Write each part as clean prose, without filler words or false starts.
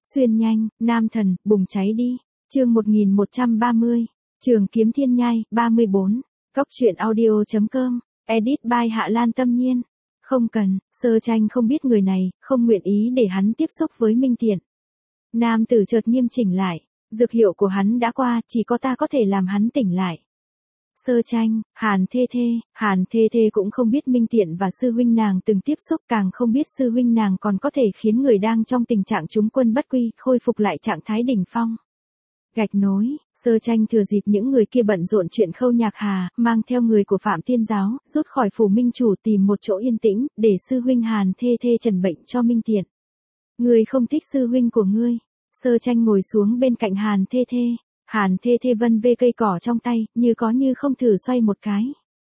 Xuyên nhanh, nam thần, bùng cháy đi. Chương 1130. Trường kiếm thiên nhai, 34. Cốc truyện audio.com. Edit by Hạ Lan Tâm Nhiên. Không cần, Sơ Tranh không biết người này, không nguyện ý để hắn tiếp xúc với Minh Tiện. Nam tử chợt nghiêm chỉnh lại, dược hiệu của hắn đã qua, chỉ có ta có thể làm hắn tỉnh lại. Sơ Tranh, Hàn Thê Thê cũng không biết Minh Tiện và sư huynh nàng từng tiếp xúc, càng không biết sư huynh nàng còn có thể khiến người đang trong tình trạng trúng quân bất quy, khôi phục lại trạng thái đỉnh phong. Gạch nối, Sơ Tranh thừa dịp những người kia bận rộn chuyện Khâu Nhạc Hà, mang theo người của Phạm Thiên Giáo, rút khỏi phủ Minh Chủ tìm một chỗ yên tĩnh, để sư huynh Hàn Thê Thê trần bệnh cho Minh Tiện. Ngươi không thích sư huynh của ngươi. Sơ Tranh ngồi xuống bên cạnh Hàn Thê Thê. Hàn Thê Thê vân vê cây cỏ trong tay, như có như không thử xoay một cái.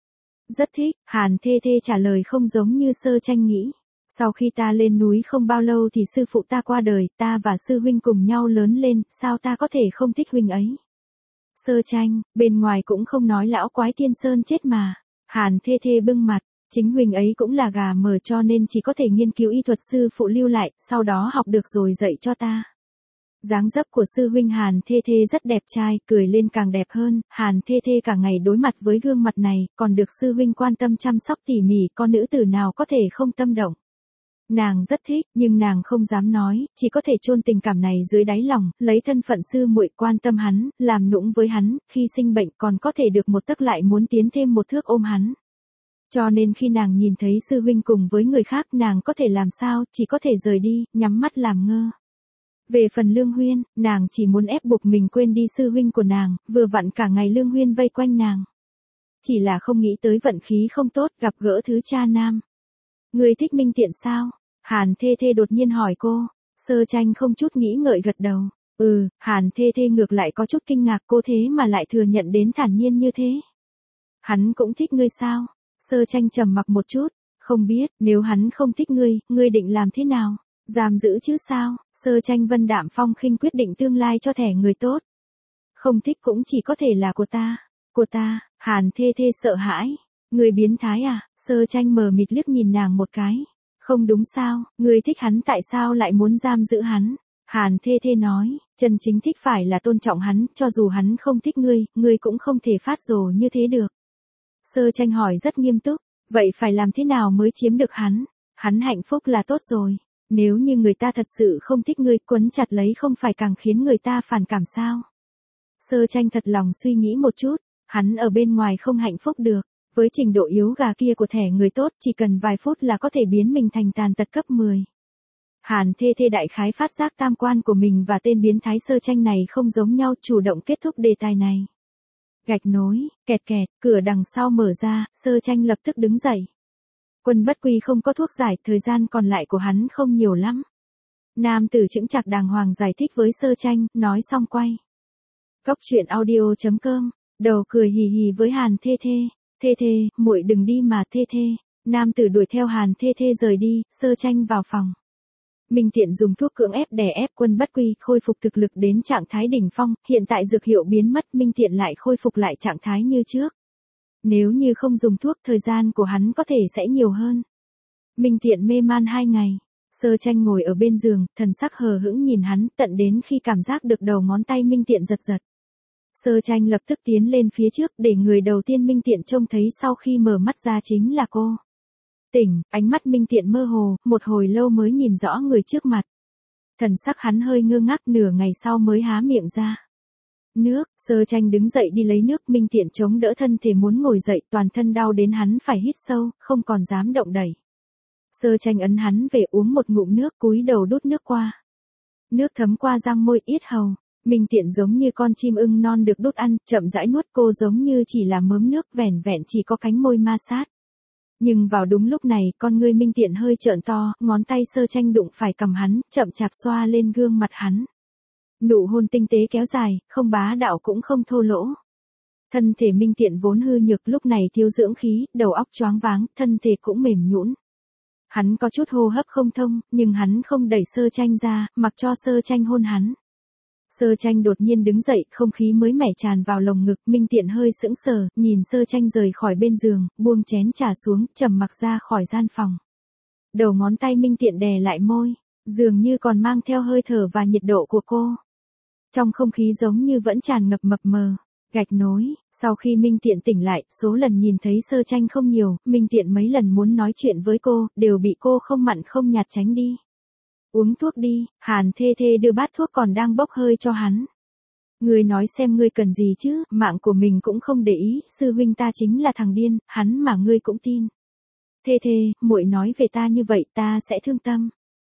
Rất thích, Hàn Thê Thê trả lời không giống như Sơ Tranh nghĩ. Sau khi ta lên núi không bao lâu thì sư phụ ta qua đời, ta và sư huynh cùng nhau lớn lên, sao ta có thể không thích huynh ấy. Sơ Tranh, bên ngoài cũng không nói lão quái Tiên Sơn chết mà. Hàn Thê Thê bưng mặt, chính huynh ấy cũng là gà mờ cho nên chỉ có thể nghiên cứu y thuật sư phụ lưu lại, sau đó học được rồi dạy cho ta. Dáng dấp của sư huynh Hàn Thê Thê rất đẹp trai, cười lên càng đẹp hơn, Hàn Thê Thê cả ngày đối mặt với gương mặt này, còn được sư huynh quan tâm chăm sóc tỉ mỉ, con nữ tử nào có thể không tâm động. Nàng rất thích, nhưng nàng không dám nói, chỉ có thể chôn tình cảm này dưới đáy lòng, lấy thân phận sư muội quan tâm hắn, làm nũng với hắn, khi sinh bệnh còn có thể được một tấc lại muốn tiến thêm một thước ôm hắn. Cho nên khi nàng nhìn thấy sư huynh cùng với người khác nàng có thể làm sao, chỉ có thể rời đi, nhắm mắt làm ngơ. Về phần Lương Huyên, nàng chỉ muốn ép buộc mình quên đi sư huynh của nàng, vừa vặn cả ngày Lương Huyên vây quanh nàng. Chỉ là không nghĩ tới vận khí không tốt, gặp gỡ thứ cha nam. Người thích Minh Tiện sao? Hàn Thê Thê đột nhiên hỏi cô. Sơ Tranh không chút nghĩ ngợi gật đầu. Hàn Thê Thê ngược lại có chút kinh ngạc, cô thế mà lại thừa nhận đến thản nhiên như thế. Hắn cũng thích ngươi sao? Sơ Tranh trầm mặc một chút. Không biết, nếu hắn không thích ngươi định làm thế nào? Giam giữ chứ sao? Sơ Tranh vân đạm phong khinh quyết định tương lai cho thẻ người tốt. Không thích cũng chỉ có thể là của ta. Của ta, Hàn Thê Thê sợ hãi. Người biến thái à? Sơ Tranh mờ mịt liếc nhìn nàng một cái. Không đúng sao, người thích hắn tại sao lại muốn giam giữ hắn? Hàn Thê Thê nói, chân chính thích phải là tôn trọng hắn, cho dù hắn không thích ngươi cũng không thể phát rồ như thế được. Sơ Tranh hỏi rất nghiêm túc, vậy phải làm thế nào mới chiếm được hắn? Hắn hạnh phúc là tốt rồi. Nếu như người ta thật sự không thích ngươi, quấn chặt lấy không phải càng khiến người ta phản cảm sao? Sơ Tranh thật lòng suy nghĩ một chút, hắn ở bên ngoài không hạnh phúc được. Với trình độ yếu gà kia của thẻ người tốt, chỉ cần vài phút là có thể biến mình thành tàn tật cấp 10. Hàn Thê Thê đại khái phát giác tam quan của mình và tên biến thái Sơ Tranh này không giống nhau, chủ động kết thúc đề tài này. Gạch nối, kẹt, cửa đằng sau mở ra, Sơ Tranh lập tức đứng dậy. Quân bất quy không có thuốc giải, thời gian còn lại của hắn không nhiều lắm. Nam tử chững chạc đàng hoàng giải thích với Sơ Tranh, nói xong quay. Cốc truyện audio.com, đầu cười hì hì với Hàn Thê Thê. Thê Thê, muội đừng đi mà Thê Thê. Nam tử đuổi theo Hàn Thê Thê rời đi, Sơ Tranh vào phòng. Minh Tiện dùng thuốc cưỡng ép đè ép quân bất quy, khôi phục thực lực đến trạng thái đỉnh phong, hiện tại dược hiệu biến mất, Minh Tiện lại khôi phục lại trạng thái như trước. Nếu như không dùng thuốc, thời gian của hắn có thể sẽ nhiều hơn. Minh Tiện mê man 2 ngày. Sơ Tranh ngồi ở bên giường, thần sắc hờ hững nhìn hắn, tận đến khi cảm giác được đầu ngón tay Minh Tiện giật giật. Sơ Tranh lập tức tiến lên phía trước, để người đầu tiên Minh Tiện trông thấy sau khi mở mắt ra chính là cô. Tỉnh, ánh mắt Minh Tiện mơ hồ, một hồi lâu mới nhìn rõ người trước mặt. Thần sắc hắn hơi ngơ ngác, nửa ngày sau mới há miệng ra. Nước, Sơ Tranh đứng dậy đi lấy nước, Minh Tiện chống đỡ thân thể muốn ngồi dậy, toàn thân đau đến hắn phải hít sâu, không còn dám động đẩy. Sơ Tranh ấn hắn về uống một ngụm nước, cúi đầu đút nước qua. Nước thấm qua răng môi yết hầu. Minh Tiện giống như con chim ưng non được đút ăn, chậm rãi nuốt, cô giống như chỉ là mớm nước, vẻn vẹn chỉ có cánh môi ma sát. Nhưng vào đúng lúc này, con ngươi Minh Tiện hơi trợn to, ngón tay Sơ Tranh đụng phải cằm hắn, chậm chạp xoa lên gương mặt hắn. Nụ hôn tinh tế kéo dài, không bá đạo cũng không thô lỗ. Thân thể Minh Tiện vốn hư nhược lúc này thiếu dưỡng khí, đầu óc choáng váng, thân thể cũng mềm nhũn. Hắn có chút hô hấp không thông, nhưng hắn không đẩy Sơ Tranh ra, mặc cho Sơ Tranh hôn hắn. Sơ Tranh đột nhiên đứng dậy, không khí mới mẻ tràn vào lồng ngực, Minh Tiện hơi sững sờ, nhìn Sơ Tranh rời khỏi bên giường, buông chén trà xuống, trầm mặc ra khỏi gian phòng. Đầu ngón tay Minh Tiện đè lại môi. dường như còn mang theo hơi thở và nhiệt độ của cô. Trong không khí giống như vẫn tràn ngập mập mờ. Gạch nối, sau khi Minh Tiện tỉnh lại, số lần nhìn thấy Sơ Tranh không nhiều, Minh Tiện mấy lần muốn nói chuyện với cô, đều bị cô không mặn không nhạt tránh đi. Uống thuốc đi, Hàn Thê Thê đưa bát thuốc còn đang bốc hơi cho hắn. Ngươi nói xem ngươi cần gì chứ, mạng của mình cũng không để ý, sư huynh ta chính là thằng điên, hắn mà ngươi cũng tin. Thê Thê, muội nói về ta như vậy ta sẽ thương tâm.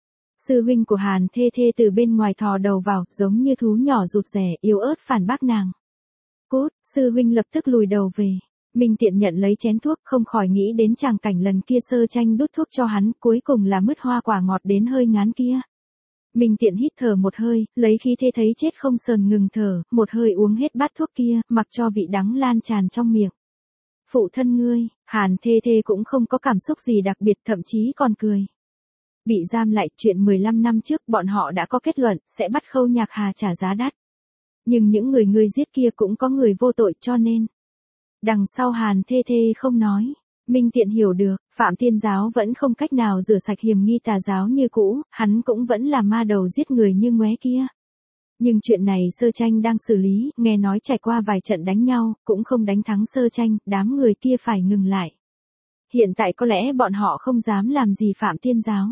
Sư huynh của Hàn Thê Thê từ bên ngoài thò đầu vào, giống như thú nhỏ rụt rè, yếu ớt phản bác nàng. Cút, sư huynh lập tức lùi đầu về. Minh Tiện nhận lấy chén thuốc, không khỏi nghĩ đến tràng cảnh lần kia Sơ Tranh đút thuốc cho hắn, cuối cùng là mứt hoa quả ngọt đến hơi ngán kia. Minh Tiện hít thở một hơi, lấy khí thế thấy chết không sờn ngừng thở, một hơi uống hết bát thuốc kia, mặc cho vị đắng lan tràn trong miệng. Phụ thân ngươi, Hàn Thê Thê cũng không có cảm xúc gì đặc biệt, thậm chí còn cười. Bị giam lại, chuyện 15 năm trước bọn họ đã có kết luận, sẽ bắt Khâu Nhạc Hà trả giá đắt. Nhưng những người ngươi giết kia cũng có người vô tội cho nên. Đằng sau Hàn Thê Thê không nói. Minh Tiện hiểu được, Phạm Thiên Giáo vẫn không cách nào rửa sạch hiểm nghi tà giáo như cũ, hắn cũng vẫn là ma đầu giết người như ngoé kia. Nhưng chuyện này Sơ Tranh đang xử lý, nghe nói trải qua vài trận đánh nhau, cũng không đánh thắng Sơ Tranh, đám người kia phải ngừng lại. Hiện tại có lẽ bọn họ không dám làm gì Phạm Thiên Giáo.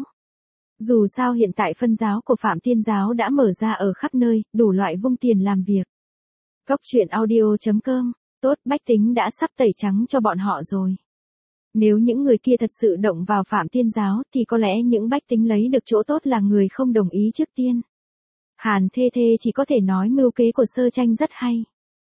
Dù sao hiện tại phân giáo của Phạm Thiên Giáo đã mở ra ở khắp nơi, đủ loại vung tiền làm việc. Cốc truyện audio.com, tốt, bách tính đã sắp tẩy trắng cho bọn họ rồi. Nếu những người kia thật sự động vào Phạm Thiên Giáo thì có lẽ những bách tính lấy được chỗ tốt là người không đồng ý trước tiên. Hàn Thê Thê chỉ có thể nói mưu kế của Sơ Tranh rất hay.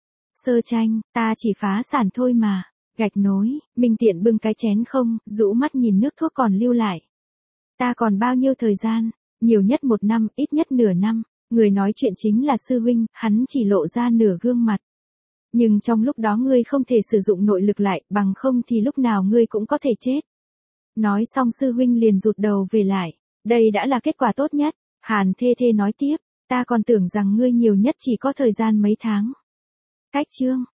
Sơ Tranh, ta chỉ phá sản thôi mà. Gạch nối, Minh Tiện bưng cái chén không, rũ mắt nhìn nước thuốc còn lưu lại. Ta còn bao nhiêu thời gian, nhiều nhất 1 năm, ít nhất nửa năm, người nói chuyện chính là sư huynh, hắn chỉ lộ ra nửa gương mặt. Nhưng trong lúc đó ngươi không thể sử dụng nội lực lại, bằng không thì lúc nào ngươi cũng có thể chết. Nói xong sư huynh liền rụt đầu về lại, đây đã là kết quả tốt nhất. Hàn Thê Thê nói tiếp, ta còn tưởng rằng ngươi nhiều nhất chỉ có thời gian mấy tháng. Cách chương